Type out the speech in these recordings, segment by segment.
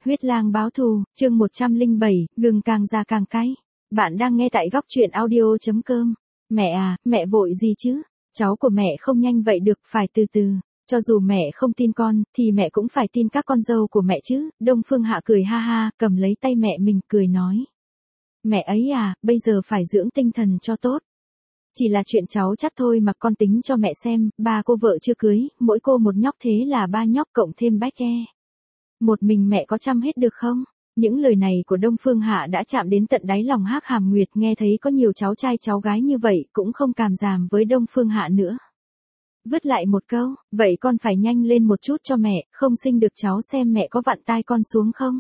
Huyết lang báo thù, chương 107, gừng càng già càng cay. Bạn đang nghe tại góc truyện audio.com. Mẹ à, mẹ vội gì chứ? Cháu của mẹ không nhanh vậy được, phải từ từ. Cho dù mẹ không tin con, thì mẹ cũng phải tin các con dâu của mẹ chứ. Đông Phương Hạ cười ha ha, cầm lấy tay mẹ mình cười nói. Mẹ ấy à, bây giờ phải dưỡng tinh thần cho tốt. Chỉ là chuyện cháu chắt thôi mà con tính cho mẹ xem, ba cô vợ chưa cưới, mỗi cô một nhóc thế là ba nhóc cộng thêm bách e. Một mình mẹ có chăm hết được không? Những lời này của Đông Phương Hạ đã chạm đến tận đáy lòng Hắc Hàm Nguyệt, nghe thấy có nhiều cháu trai cháu gái như vậy cũng không càm giảm với Đông Phương Hạ nữa. Vứt lại một câu, vậy con phải nhanh lên một chút cho mẹ, không sinh được cháu xem mẹ có vặn tai con xuống không?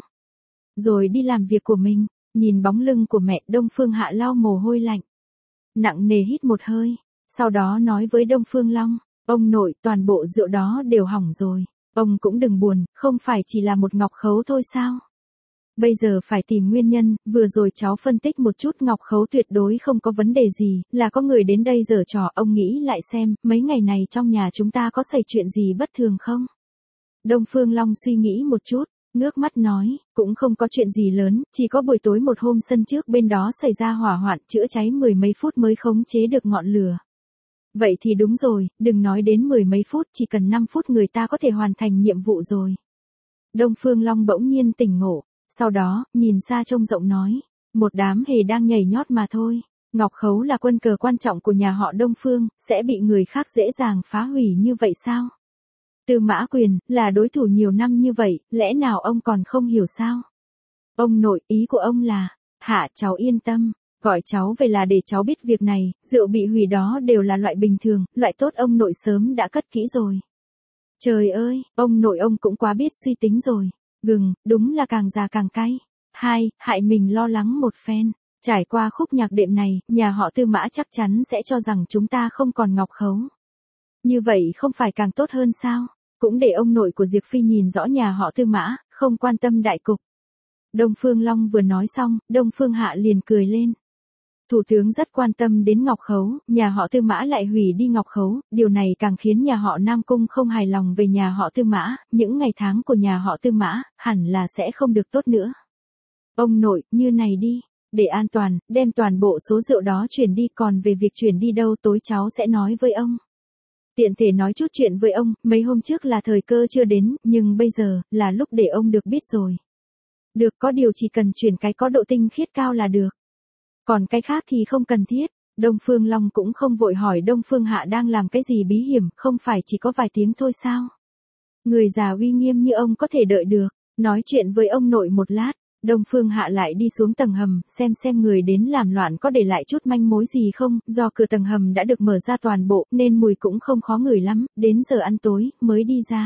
Rồi đi làm việc của mình, nhìn bóng lưng của mẹ, Đông Phương Hạ lau mồ hôi lạnh. Nặng nề hít một hơi, sau đó nói với Đông Phương Long, ông nội, toàn bộ rượu đó đều hỏng rồi. Ông cũng đừng buồn, không phải chỉ là một ngọc khấu thôi sao? Bây giờ phải tìm nguyên nhân, vừa rồi cháu phân tích một chút, ngọc khấu tuyệt đối không có vấn đề gì, là có người đến đây giở trò. Ông nghĩ lại xem, mấy ngày này trong nhà chúng ta có xảy chuyện gì bất thường không? Đông Phương Long suy nghĩ một chút, ngước mắt nói, cũng không có chuyện gì lớn, chỉ có buổi tối một hôm sân trước bên đó xảy ra hỏa hoạn, chữa cháy mười mấy phút mới khống chế được ngọn lửa. Vậy thì đúng rồi, đừng nói đến mười mấy phút, chỉ cần 5 phút người ta có thể hoàn thành nhiệm vụ rồi. Đông Phương Long bỗng nhiên tỉnh ngộ, sau đó, nhìn xa trông rộng nói, một đám hề đang nhảy nhót mà thôi. Ngọc khấu là quân cờ quan trọng của nhà họ Đông Phương, sẽ bị người khác dễ dàng phá hủy như vậy sao? Tư Mã Quyền, là đối thủ nhiều năm như vậy, lẽ nào ông còn không hiểu sao? Ông nội, ý của ông là, Hạ cháu yên tâm. Gọi cháu về là để cháu biết việc này, rượu bị hủy đó đều là loại bình thường, loại tốt ông nội sớm đã cất kỹ rồi. Trời ơi, ông nội ông cũng quá biết suy tính rồi. Gừng, đúng là càng già càng cay. Hại mình lo lắng một phen. Trải qua khúc nhạc đệm này, nhà họ Tư Mã chắc chắn sẽ cho rằng chúng ta không còn ngọc khấu. Như vậy không phải càng tốt hơn sao? Cũng để ông nội của Diệp Phi nhìn rõ nhà họ Tư Mã, không quan tâm đại cục. Đông Phương Long vừa nói xong, Đông Phương Hạ liền cười lên. Thủ tướng rất quan tâm đến ngọc khấu, nhà họ Tư Mã lại hủy đi ngọc khấu, điều này càng khiến nhà họ Nam Cung không hài lòng về nhà họ Tư Mã, những ngày tháng của nhà họ Tư Mã, hẳn là sẽ không được tốt nữa. Ông nội, như này đi, để an toàn, đem toàn bộ số rượu đó chuyển đi, còn về việc chuyển đi đâu tối cháu sẽ nói với ông. Tiện thể nói chút chuyện với ông, mấy hôm trước là thời cơ chưa đến, nhưng bây giờ, là lúc để ông được biết rồi. Được, có điều chỉ cần chuyển cái có độ tinh khiết cao là được. Còn cái khác thì không cần thiết. Đông Phương Long cũng không vội hỏi Đông Phương Hạ đang làm cái gì bí hiểm, không phải chỉ có vài tiếng thôi sao? Người già uy nghiêm như ông có thể đợi được. Nói chuyện với ông nội một lát, Đông Phương Hạ lại đi xuống tầng hầm, xem người đến làm loạn có để lại chút manh mối gì không, do cửa tầng hầm đã được mở ra toàn bộ, nên mùi cũng không khó ngửi lắm, đến giờ ăn tối, mới đi ra.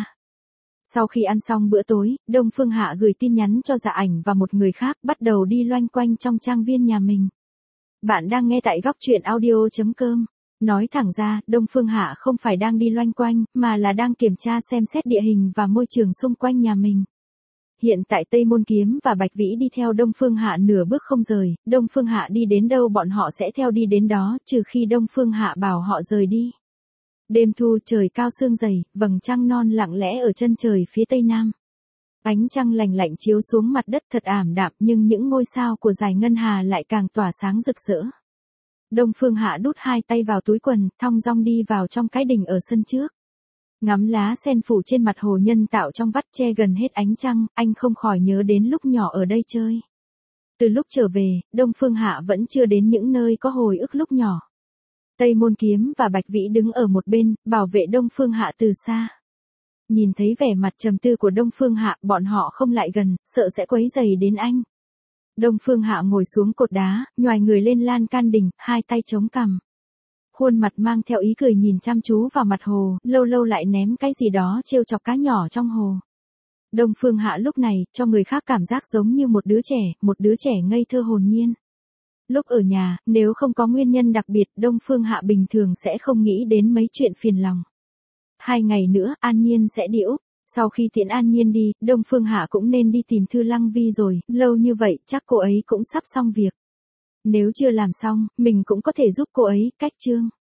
Sau khi ăn xong bữa tối, Đông Phương Hạ gửi tin nhắn cho Dạ Ảnh và một người khác, bắt đầu đi loanh quanh trong trang viên nhà mình. Bạn đang nghe tại góc truyện audio.com. Nói thẳng ra, Đông Phương Hạ không phải đang đi loanh quanh, mà là đang kiểm tra xem xét địa hình và môi trường xung quanh nhà mình. Hiện tại Tây Môn Kiếm và Bạch Vĩ đi theo Đông Phương Hạ nửa bước không rời, Đông Phương Hạ đi đến đâu bọn họ sẽ theo đi đến đó, trừ khi Đông Phương Hạ bảo họ rời đi. Đêm thu, trời cao sương dày, vầng trăng non lặng lẽ ở chân trời phía tây nam. Ánh trăng lành lạnh chiếu xuống mặt đất thật ảm đạm, nhưng những ngôi sao của dải ngân hà lại càng tỏa sáng rực rỡ. Đông Phương Hạ đút hai tay vào túi quần, thong dong đi vào trong cái đình ở sân trước. Ngắm lá sen phủ trên mặt hồ nhân tạo trong vắt che gần hết ánh trăng, anh không khỏi nhớ đến lúc nhỏ ở đây chơi. Từ lúc trở về, Đông Phương Hạ vẫn chưa đến những nơi có hồi ức lúc nhỏ. Tây Môn Kiếm và Bạch Vĩ đứng ở một bên, bảo vệ Đông Phương Hạ từ xa. Nhìn thấy vẻ mặt trầm tư của Đông Phương Hạ, bọn họ không lại gần, sợ sẽ quấy rầy đến anh. Đông Phương Hạ ngồi xuống cột đá, nhoài người lên lan can đình, hai tay chống cằm. Khuôn mặt mang theo ý cười nhìn chăm chú vào mặt hồ, lâu lâu lại ném cái gì đó trêu chọc cá nhỏ trong hồ. Đông Phương Hạ lúc này, cho người khác cảm giác giống như một đứa trẻ ngây thơ hồn nhiên. Lúc ở nhà, nếu không có nguyên nhân đặc biệt, Đông Phương Hạ bình thường sẽ không nghĩ đến mấy chuyện phiền lòng. 2 ngày nữa, An Nhiên sẽ đi Úc. Sau khi tiễn An Nhiên đi, Đông Phương Hạ cũng nên đi tìm Thư Lăng Vi rồi, lâu như vậy, chắc cô ấy cũng sắp xong việc. Nếu chưa làm xong, mình cũng có thể giúp cô ấy, cách chương.